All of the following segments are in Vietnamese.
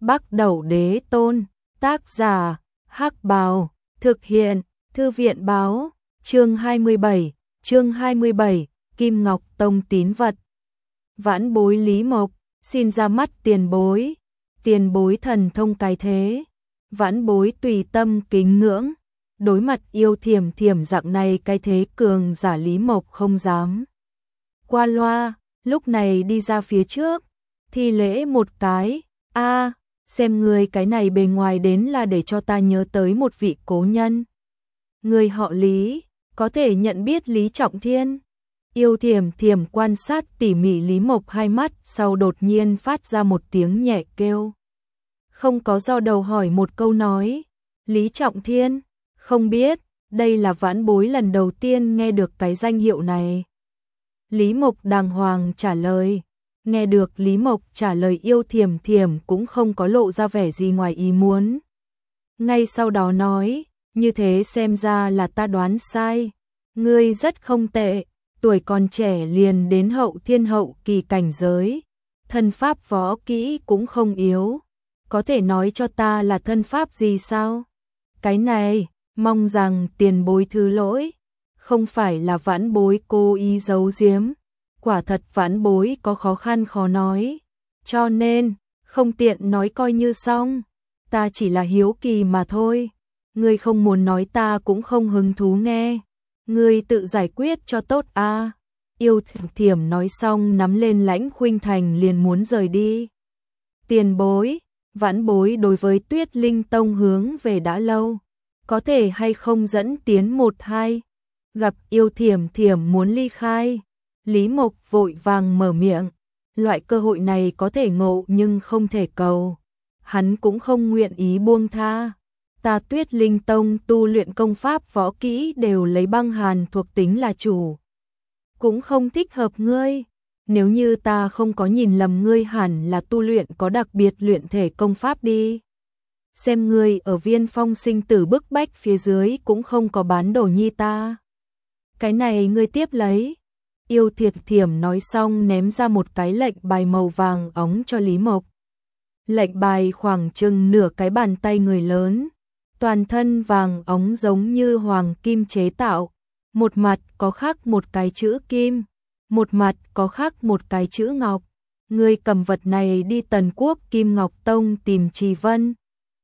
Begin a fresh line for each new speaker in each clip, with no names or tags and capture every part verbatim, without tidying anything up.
Bắc Đẩu Đế Tôn, tác giả, Hắc Bào, thực hiện, Thư viện báo, chương hai mươi bảy, chương hai mươi bảy, Kim Ngọc Tông tín vật. Vãn bối Lý Mộc, xin ra mắt tiền bối, tiền bối thần thông cái thế, vãn bối tùy tâm kính ngưỡng, đối mặt yêu thiểm thiểm dạng này cái thế cường giả Lý Mộc không dám qua loa, lúc này đi ra phía trước, thi lễ một cái, a xem người cái này bề ngoài đến là để cho ta nhớ tới một vị cố nhân. Người họ Lý, có thể nhận biết Lý Trọng Thiên. Yêu thiểm thiểm quan sát tỉ mỉ Lý Mộc hai mắt, sau đột nhiên phát ra một tiếng nhẹ kêu. Không có do đầu hỏi một câu nói, Lý Trọng Thiên, không biết, đây là vãn bối lần đầu tiên nghe được cái danh hiệu này. Lý Mộc đàng hoàng trả lời. Nghe được Lý Mộc trả lời, yêu thiểm thiểm cũng không có lộ ra vẻ gì ngoài ý muốn. Ngay sau đó nói, như thế xem ra là ta đoán sai. Ngươi rất không tệ, tuổi còn trẻ liền đến hậu thiên hậu kỳ cảnh giới. Thân pháp võ kỹ cũng không yếu. Có thể nói cho ta là thân pháp gì sao? Cái này, mong rằng tiền bối thứ lỗi. Không phải là vãn bối cố ý giấu giếm. Quả thật vãn bối có khó khăn khó nói, cho nên không tiện nói coi như xong, ta chỉ là hiếu kỳ mà thôi, ngươi không muốn nói ta cũng không hứng thú nghe, ngươi tự giải quyết cho tốt a. À. Yêu thiểm nói xong nắm lên Lãnh Khuynh Thành liền muốn rời đi. Tiền bối, vãn bối đối với Tuyết Linh Tông hướng về đã lâu, có thể hay không dẫn tiến một hai, gặp yêu thiểm thiểm muốn ly khai. Lý Mộc vội vàng mở miệng, loại cơ hội này có thể ngộ nhưng không thể cầu, hắn cũng không nguyện ý buông tha. Ta Tuyết Linh Tông tu luyện công pháp võ kỹ đều lấy băng hàn thuộc tính là chủ, cũng không thích hợp ngươi, nếu như ta không có nhìn lầm ngươi hẳn là tu luyện có đặc biệt luyện thể công pháp đi. Xem ngươi ở Viên Phong sinh tử bức bách phía dưới cũng không có bán đồ nhi ta. Cái này ngươi tiếp lấy. Yêu thiệt thiểm nói xong ném ra một cái lệnh bài màu vàng óng cho Lý Mộc. Lệnh bài khoảng chừng nửa cái bàn tay người lớn, toàn thân vàng óng giống như hoàng kim chế tạo, một mặt có khắc một cái chữ kim, một mặt có khắc một cái chữ ngọc. Ngươi cầm vật này đi Tần Quốc Kim Ngọc Tông tìm Trì Vân.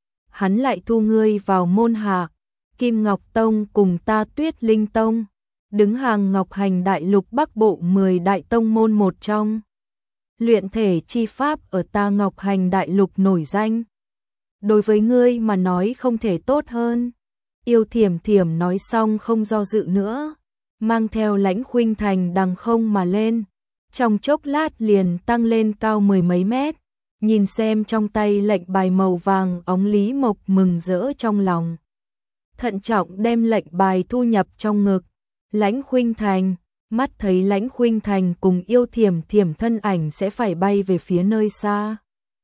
Hắn lại thu ngươi vào môn hạ, Kim Ngọc Tông cùng ta Tuyết Linh Tông đứng hàng Ngọc Hành Đại Lục Bắc Bộ mười đại tông môn một trong. Luyện thể chi pháp ở ta Ngọc Hành Đại Lục nổi danh. Đối với ngươi mà nói không thể tốt hơn. Yêu thiểm thiểm nói xong không do dự nữa, mang theo Lãnh Khuynh Thành đằng không mà lên. Trong chốc lát liền tăng lên cao mười mấy mét. Nhìn xem trong tay lệnh bài màu vàng óng, Lý Mộc mừng rỡ trong lòng. Thận trọng đem lệnh bài thu nhập trong ngực. Lãnh Khuynh Thành, mắt thấy Lãnh Khuynh Thành cùng yêu thiểm thiểm thân ảnh sẽ phải bay về phía nơi xa.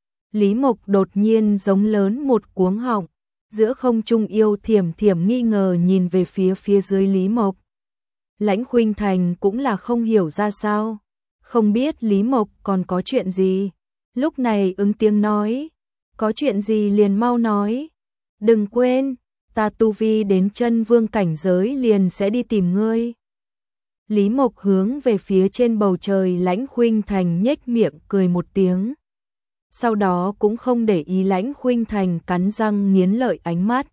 Lý Mộc đột nhiên giống lớn một cuống họng, giữa không trung yêu thiểm thiểm nghi ngờ nhìn về phía phía dưới Lý Mộc. Lãnh Khuynh Thành cũng là không hiểu ra sao, không biết Lý Mộc còn có chuyện gì. Lúc này ứng tiếng nói, có chuyện gì liền mau nói, đừng quên. Ta tu vi đến chân vương cảnh giới liền sẽ đi tìm ngươi. Lý Mộc hướng về phía trên bầu trời Lãnh Khuynh Thành nhếch miệng cười một tiếng. Sau đó cũng không để ý Lãnh Khuynh Thành cắn răng nghiến lợi ánh mắt.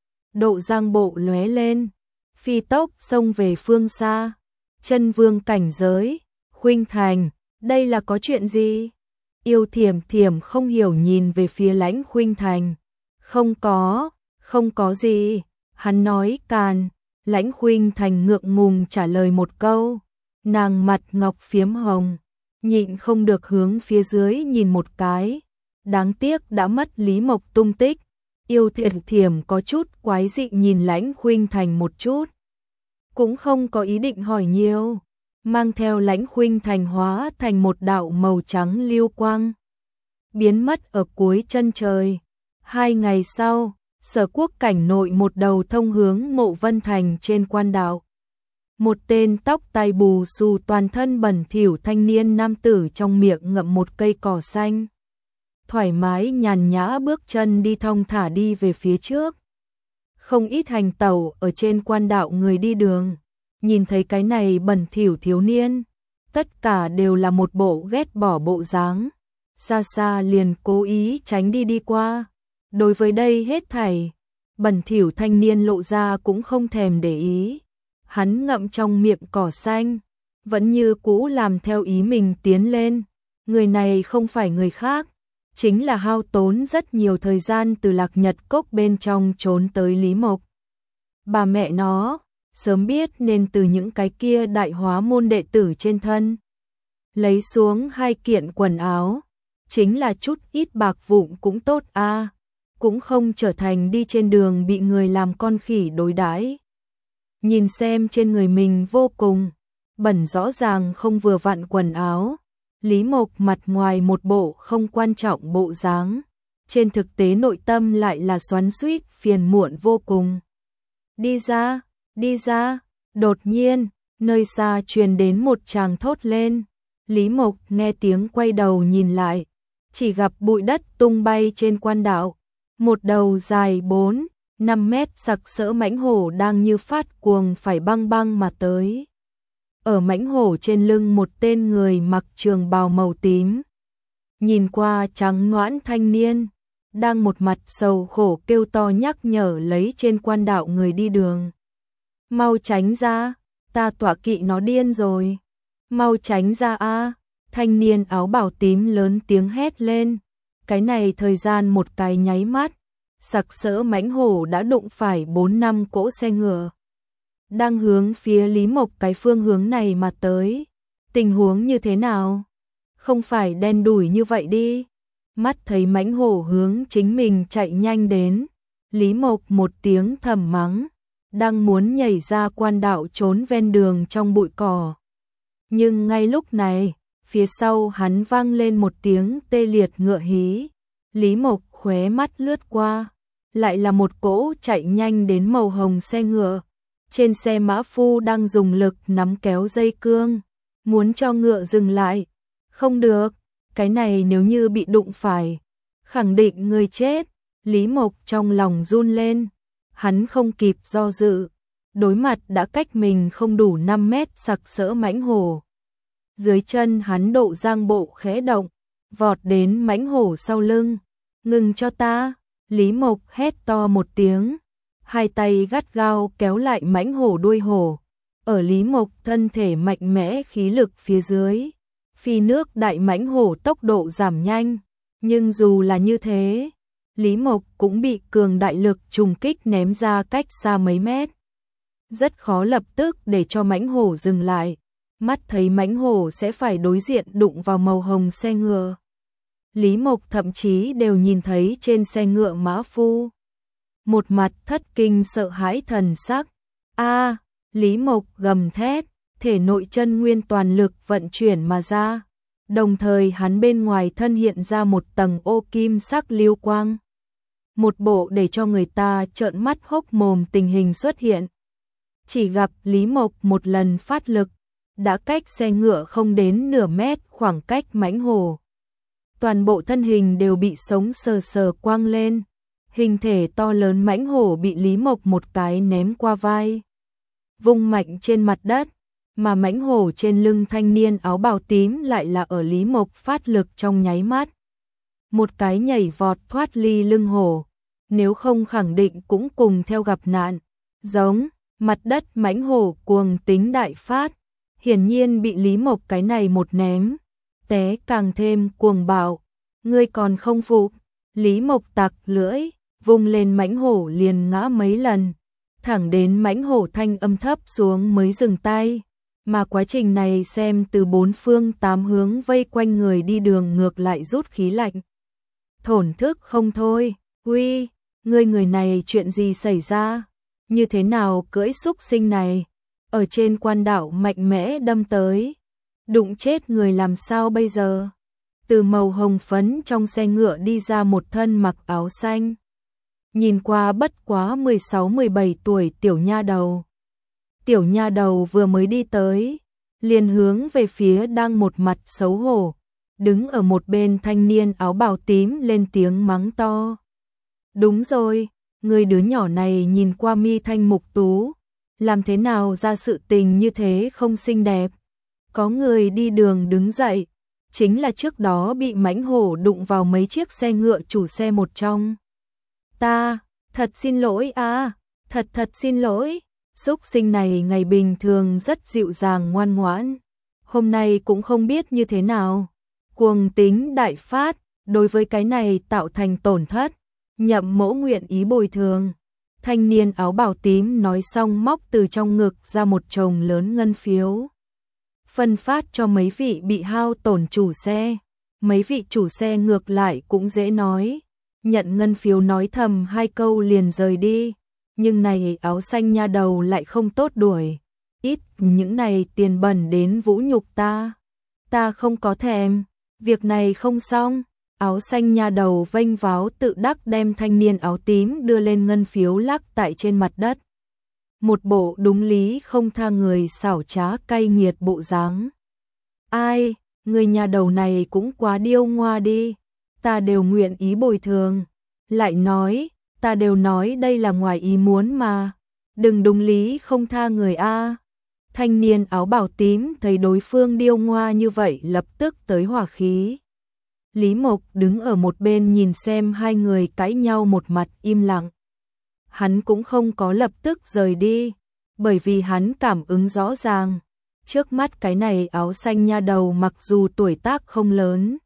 Độ răng bộ lóe lên, phi tốc xông về phương xa. Chân vương cảnh giới, Khuynh Thành, đây là có chuyện gì? Yêu thiểm thiểm không hiểu nhìn về phía Lãnh Khuynh Thành. Không có. Không có gì, hắn nói càn. Lãnh Khuynh Thành ngượng ngùng trả lời một câu, nàng mặt ngọc phiếm hồng, nhịn không được hướng phía dưới nhìn một cái, đáng tiếc đã mất Lý Mộc tung tích. Yêu thiểm thiểm có chút quái dị nhìn Lãnh Khuynh Thành một chút, cũng không có ý định hỏi nhiều, mang theo Lãnh Khuynh Thành hóa thành một đạo màu trắng lưu quang, biến mất ở cuối chân trời. Hai ngày sau, Sở Quốc cảnh nội một đầu thông hướng Mộ Vân Thành trên quan đạo. Một tên tóc tai bù xù toàn thân bẩn thỉu thanh niên nam tử trong miệng ngậm một cây cỏ xanh. thoải mái nhàn nhã bước chân đi thong thả đi về phía trước. Không ít hành tẩu ở trên quan đạo người đi đường, nhìn thấy cái này bẩn thỉu thiếu niên, tất cả đều là một bộ ghét bỏ bộ dáng, xa xa liền cố ý tránh đi đi qua. Đối với đây hết thảy, bẩn thỉu thanh niên lộ ra cũng không thèm để ý. Hắn ngậm trong miệng cỏ xanh, vẫn như cũ làm theo ý mình tiến lên. Người này không phải người khác, chính là hao tốn rất nhiều thời gian từ Lạc Nhật Cốc bên trong trốn tới Lý Mộc. Bà mẹ nó, sớm biết nên từ những cái kia đại hóa môn đệ tử trên thân lấy xuống hai kiện quần áo, chính là chút ít bạc vụn cũng tốt a, cũng không trở thành đi trên đường bị người làm con khỉ đối đãi. Nhìn xem trên người mình vô cùng bẩn rõ ràng không vừa vặn quần áo, Lý Mộc mặt ngoài một bộ không quan trọng bộ dáng, trên thực tế nội tâm lại là xoắn xuýt phiền muộn vô cùng. Đi ra, đi ra, đột nhiên, nơi xa truyền đến một tràng thốt lên. Lý Mộc nghe tiếng quay đầu nhìn lại, chỉ gặp bụi đất tung bay trên quan đạo, một đầu dài bốn, năm mét sặc sỡ mãnh hổ đang như phát cuồng phải băng băng mà tới. Ở mãnh hổ trên lưng một tên người mặc trường bào màu tím, nhìn qua trắng nõn thanh niên, đang một mặt sầu khổ kêu to nhắc nhở lấy trên quan đạo người đi đường. Mau tránh ra, ta tọa kỵ nó điên rồi. Mau tránh ra a! Thanh niên áo bào tím lớn tiếng hét lên. Cái này thời gian một cái nháy mắt, sặc sỡ mãnh hổ đã đụng phải bốn năm cỗ xe ngựa, đang hướng phía Lý Mộc cái phương hướng này mà tới. Tình huống như thế nào? Không phải đen đủi như vậy đi. Mắt thấy mãnh hổ hướng chính mình chạy nhanh đến, Lý Mộc một tiếng thầm mắng, đang muốn nhảy ra quan đạo trốn ven đường trong bụi cỏ. Nhưng ngay lúc này, phía sau hắn vang lên một tiếng tê liệt ngựa hí. Lý Mộc khóe mắt lướt qua, lại là một cỗ chạy nhanh đến màu hồng xe ngựa. Trên xe mã phu đang dùng lực nắm kéo dây cương, muốn cho ngựa dừng lại. Không được, cái này nếu như bị đụng phải, khẳng định người chết. Lý Mộc trong lòng run lên, hắn không kịp do dự, đối mặt đã cách mình không đủ năm mét sặc sỡ mãnh hổ. Dưới chân hắn độ giang bộ khẽ động, vọt đến mãnh hổ sau lưng. Ngừng cho ta! Lý Mộc hét to một tiếng, hai tay gắt gao kéo lại mãnh hổ đuôi hổ. Ở Lý Mộc thân thể mạnh mẽ khí lực phía dưới, phi nước đại mãnh hổ tốc độ giảm nhanh, nhưng dù là như thế, Lý Mộc cũng bị cường đại lực trùng kích ném ra cách xa mấy mét. Rất khó lập tức để cho mãnh hổ dừng lại, mắt thấy mãnh hổ sẽ phải đối diện đụng vào màu hồng xe ngựa. Lý Mộc thậm chí đều nhìn thấy trên xe ngựa mã phu một mặt thất kinh sợ hãi thần sắc. A! Lý Mộc gầm thét, thể nội chân nguyên toàn lực vận chuyển mà ra, đồng thời hắn bên ngoài thân hiện ra một tầng ô kim sắc lưu quang. Một bộ để cho người ta trợn mắt hốc mồm tình hình xuất hiện. Chỉ gặp Lý Mộc một lần phát lực, đã cách xe ngựa không đến nửa mét khoảng cách mãnh hổ. Toàn bộ thân hình đều bị sống sờ sờ quang lên, hình thể to lớn mãnh hổ bị Lý Mộc một cái ném qua vai, vung mạnh trên mặt đất, mà mãnh hổ trên lưng thanh niên áo bào tím lại là ở Lý Mộc phát lực trong nháy mắt. Một cái nhảy vọt thoát ly lưng hổ, nếu không khẳng định cũng cùng theo gặp nạn. Giống, mặt đất mãnh hổ cuồng tính đại phát, hiển nhiên bị Lý Mộc cái này một ném, té càng thêm cuồng bạo. Ngươi còn không phục? Lý Mộc tặc lưỡi, vung lên mãnh hổ liền ngã mấy lần, thẳng đến mãnh hổ thanh âm thấp xuống mới dừng tay. Mà quá trình này xem từ bốn phương tám hướng vây quanh người đi đường ngược lại rút khí lạnh, thổn thức không thôi. Uy, ngươi người này chuyện gì xảy ra? Như thế nào cưỡi xúc sinh này ở trên quan đạo mạnh mẽ đâm tới, đụng chết người làm sao bây giờ? Từ màu hồng phấn trong xe ngựa đi ra một thân mặc áo xanh, nhìn qua bất quá mười sáu mười bảy tuổi tiểu nha đầu. Tiểu nha đầu vừa mới đi tới, liền hướng về phía đang một mặt xấu hổ, đứng ở một bên thanh niên áo bào tím lên tiếng mắng to. Đúng rồi, người đứa nhỏ này nhìn qua mi thanh mục tú, làm thế nào ra sự tình như thế không xinh đẹp. Có người đi đường đứng dậy, chính là trước đó bị mãnh hổ đụng vào mấy chiếc xe ngựa chủ xe một trong. Ta, thật xin lỗi à, thật thật xin lỗi, xúc sinh này ngày bình thường rất dịu dàng ngoan ngoãn, hôm nay cũng không biết như thế nào. Cuồng tính đại phát, đối với cái này tạo thành tổn thất, Nhậm mỗ nguyện ý bồi thường. Thanh niên áo bào tím nói xong móc từ trong ngực ra một chồng lớn ngân phiếu. Phân phát cho mấy vị bị hao tổn chủ xe. Mấy vị chủ xe ngược lại cũng dễ nói. Nhận ngân phiếu nói thầm hai câu liền rời đi. Nhưng này áo xanh nha đầu lại không tốt đuổi. Ít những này tiền bẩn đến vũ nhục ta. Ta không có thèm. Việc này không xong. Áo xanh nha đầu vênh váo tự đắc đem thanh niên áo tím đưa lên ngân phiếu lắc tại trên mặt đất. Một bộ đúng lý không tha người xảo trá cay nghiệt bộ dáng. Ai, người nhà đầu này cũng quá điêu ngoa đi, ta đều nguyện ý bồi thường. Lại nói, ta đều nói đây là ngoài ý muốn mà, đừng đúng lý không tha người a. Thanh niên áo bào tím thấy đối phương điêu ngoa như vậy lập tức tới hỏa khí. Lý Mộc đứng ở một bên nhìn xem hai người cãi nhau một mặt im lặng. Hắn cũng không có lập tức rời đi, bởi vì hắn cảm ứng rõ ràng. Trước mắt cái này áo xanh nha đầu mặc dù tuổi tác không lớn,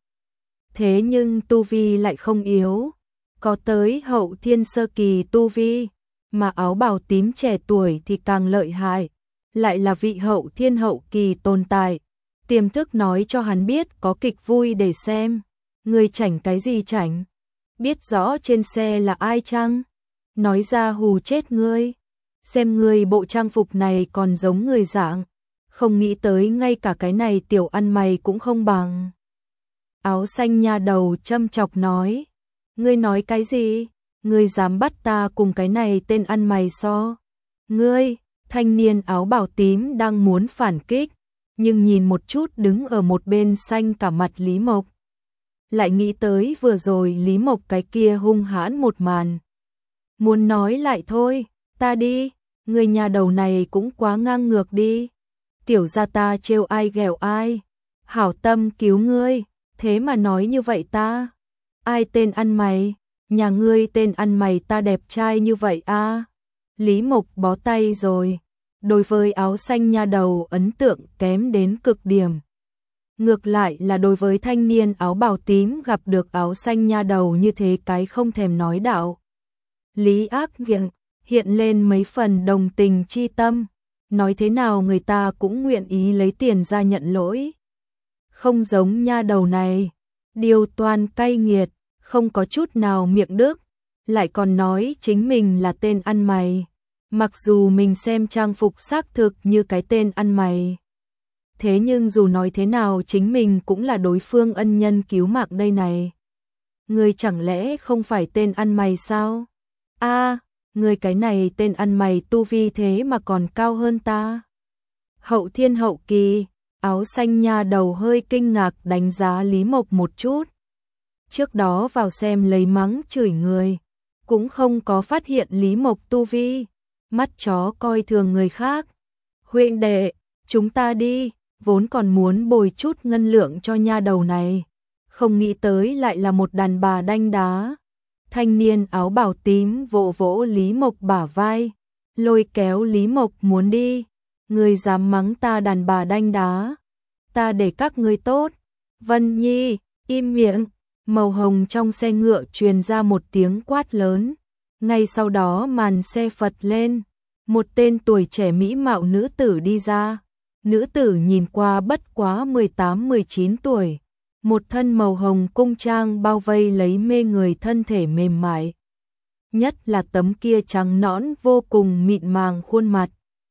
thế nhưng tu vi lại không yếu, có tới hậu thiên sơ kỳ tu vi, mà áo bào tím trẻ tuổi thì càng lợi hại, lại là vị hậu thiên hậu kỳ tồn tại. Tiềm thức nói cho hắn biết có kịch vui để xem. Người chảnh cái gì chảnh? Biết rõ trên xe là ai chăng? Nói ra hù chết ngươi. Xem ngươi bộ trang phục này còn giống người dạng. Không nghĩ tới ngay cả cái này tiểu ăn mày cũng không bằng. Áo xanh nha đầu châm chọc nói. Ngươi nói cái gì? Ngươi dám bắt ta cùng cái này tên ăn mày so? Ngươi, thanh niên áo bào tím đang muốn phản kích, nhưng nhìn một chút đứng ở một bên xanh cả mặt Lý Mộc. Lại nghĩ tới vừa rồi Lý Mộc cái kia hung hãn một màn. Muốn nói lại thôi, ta đi, người nhà đầu này cũng quá ngang ngược đi. Tiểu gia ta trêu ai ghẹo ai, hảo tâm cứu ngươi, thế mà nói như vậy ta. Ai tên ăn mày, nhà ngươi tên ăn mày ta đẹp trai như vậy a. À? Lý Mộc bó tay rồi, đối với áo xanh nha đầu ấn tượng kém đến cực điểm. Ngược lại là đối với thanh niên áo bào tím gặp được áo xanh nha đầu như thế cái không thèm nói đạo. Lý ác viện hiện lên mấy phần đồng tình chi tâm, nói thế nào người ta cũng nguyện ý lấy tiền ra nhận lỗi. Không giống nha đầu này, điều toàn cay nghiệt, không có chút nào miệng đức, lại còn nói chính mình là tên ăn mày, mặc dù mình xem trang phục xác thực như cái tên ăn mày. Thế nhưng dù nói thế nào chính mình cũng là đối phương ân nhân cứu mạng đây này. Người chẳng lẽ không phải tên ăn mày sao? A, à, người cái này tên ăn mày tu vi thế mà còn cao hơn ta. Hậu thiên hậu kỳ, áo xanh nha đầu hơi kinh ngạc đánh giá Lý Mộc một chút. Trước đó vào xem lấy mắng chửi người, cũng không có phát hiện Lý Mộc tu vi, mắt chó coi thường người khác. Huynh đệ, chúng ta đi. Vốn còn muốn bồi chút ngân lượng cho nha đầu này, không nghĩ tới lại là một đàn bà đanh đá. Thanh niên áo bào tím vỗ vỗ Lý Mộc bả vai, lôi kéo Lý Mộc muốn đi. Ngươi dám mắng ta đàn bà đanh đá, ta để các ngươi tốt. Vân Nhi, im miệng. Màu hồng trong xe ngựa truyền ra một tiếng quát lớn. Ngay sau đó màn xe phật lên, một tên tuổi trẻ mỹ mạo nữ tử đi ra. Nữ tử nhìn qua bất quá mười tám mười chín tuổi, một thân màu hồng cung trang bao vây lấy mê người thân thể mềm mại. Nhất là tấm kia trắng nõn vô cùng mịn màng khuôn mặt,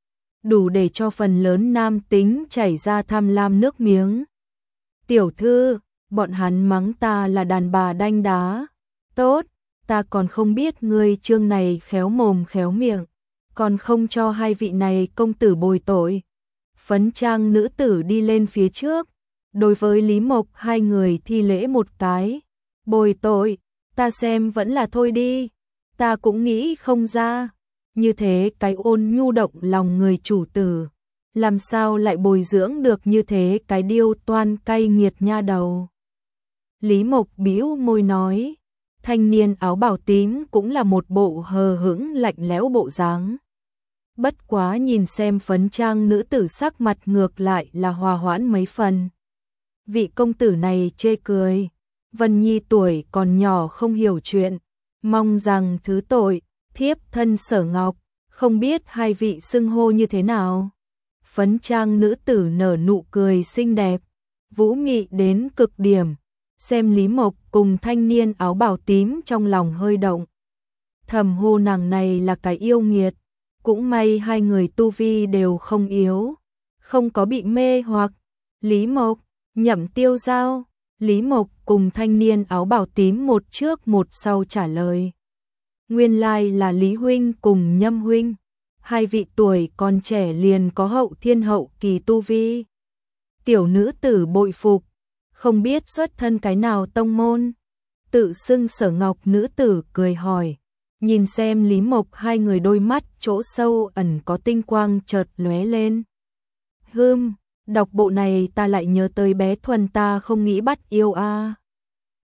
đủ để cho phần lớn nam tính chảy ra tham lam nước miếng. Tiểu thư, bọn hắn mắng ta là đàn bà đanh đá. Tốt, ta còn không biết ngươi chương này khéo mồm khéo miệng, còn không cho hai vị này công tử bồi tội. Phấn trang nữ tử đi lên phía trước, đối với Lý Mộc hai người thi lễ một cái. Bồi tội, ta xem vẫn là thôi đi, ta cũng nghĩ không ra. Như thế cái ôn nhu động lòng người chủ tử, làm sao lại bồi dưỡng được như thế cái điêu toan cay nghiệt nha đầu. Lý Mộc bĩu môi nói, thanh niên áo bào tím cũng là một bộ hờ hững lạnh lẽo bộ dáng. Bất quá nhìn xem phấn trang nữ tử sắc mặt ngược lại là hòa hoãn mấy phần. Vị công tử này chê cười, Vân Nhi tuổi còn nhỏ không hiểu chuyện, mong rằng thứ tội, thiếp thân Sở Ngọc, không biết hai vị xưng hô như thế nào. Phấn trang nữ tử nở nụ cười xinh đẹp, vũ mị đến cực điểm, xem Lý Mộc cùng thanh niên áo bào tím trong lòng hơi động. Thầm hô nàng này là cái yêu nghiệt, cũng may hai người tu vi đều không yếu, không có bị mê hoặc. Lý Mộc, Nhậm Tiêu Giao, Lý Mộc cùng thanh niên áo bào tím một trước một sau trả lời. Nguyên lai là Lý huynh cùng Nhâm huynh, hai vị tuổi còn trẻ liền có hậu thiên hậu kỳ tu vi. Tiểu nữ tử bội phục, không biết xuất thân cái nào tông môn. Tự xưng Sở Ngọc nữ tử cười hỏi, nhìn xem Lý Mộc hai người đôi mắt chỗ sâu ẩn có tinh quang chợt lóe lên. Hừm, đọc bộ này ta lại nhớ tới bé Thuần ta không nghĩ bắt yêu a.